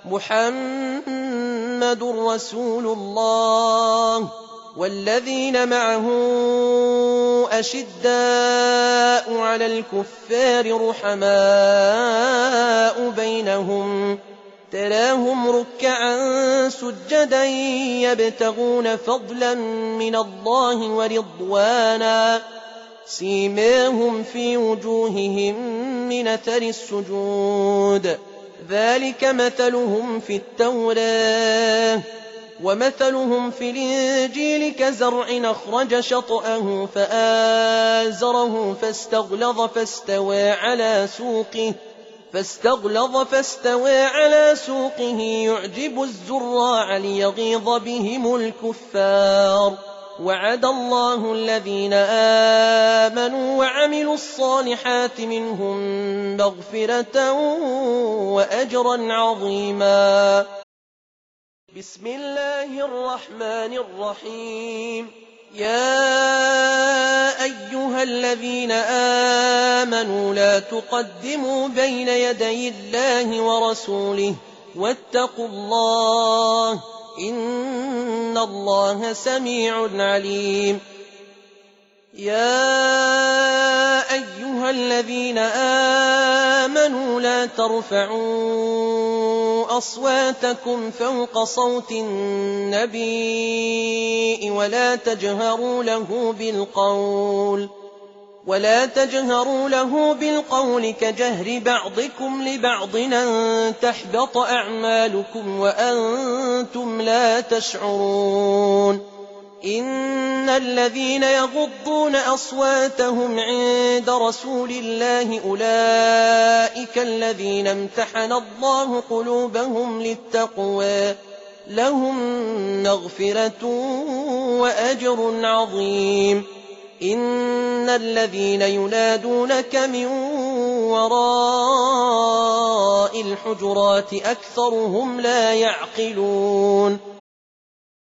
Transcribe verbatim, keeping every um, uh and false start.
محمد رسول الله والذين معه أشداء على الكفار رحماء بينهم تراهم ركعا سجدا يبتغون فضلا من الله ورضوانا سيماهم في وجوههم من أثر السجود ذلك مثلهم في التوراة ومثلهم في الإنجيل كزرع أخرج شطأه فآزره فاستغلظ فاستوى على سوقه فاستغلظ فاستوى على سوقه يعجب الزراع ليغيظ بهم الكفار وعد الله الذين آمنوا وعملوا الصالحات منهم مغفرة وأجرا عظيما. بسم الله الرحمن الرحيم. يا أيها الذين آمنوا لا تقدموا بين يدي الله ورسوله واتقوا الله إن الله سميع عليم. يا أيها الذين آمنوا لا ترفعوا أصواتكم فوق صوت النبي ولا تجهروا له بالقول ولا تجهروا له بالقول كجهر بعضكم لبعض أن تحبط أعمالكم وأنتم لا تشعرون. إن الذين يغضون أصواتهم عند رسول الله أولئك الذين امتحن الله قلوبهم للتقوى لهم مغفرة وأجر عظيم. إن الذين ينادونك من وراء الحجرات أكثرهم لا يعقلون.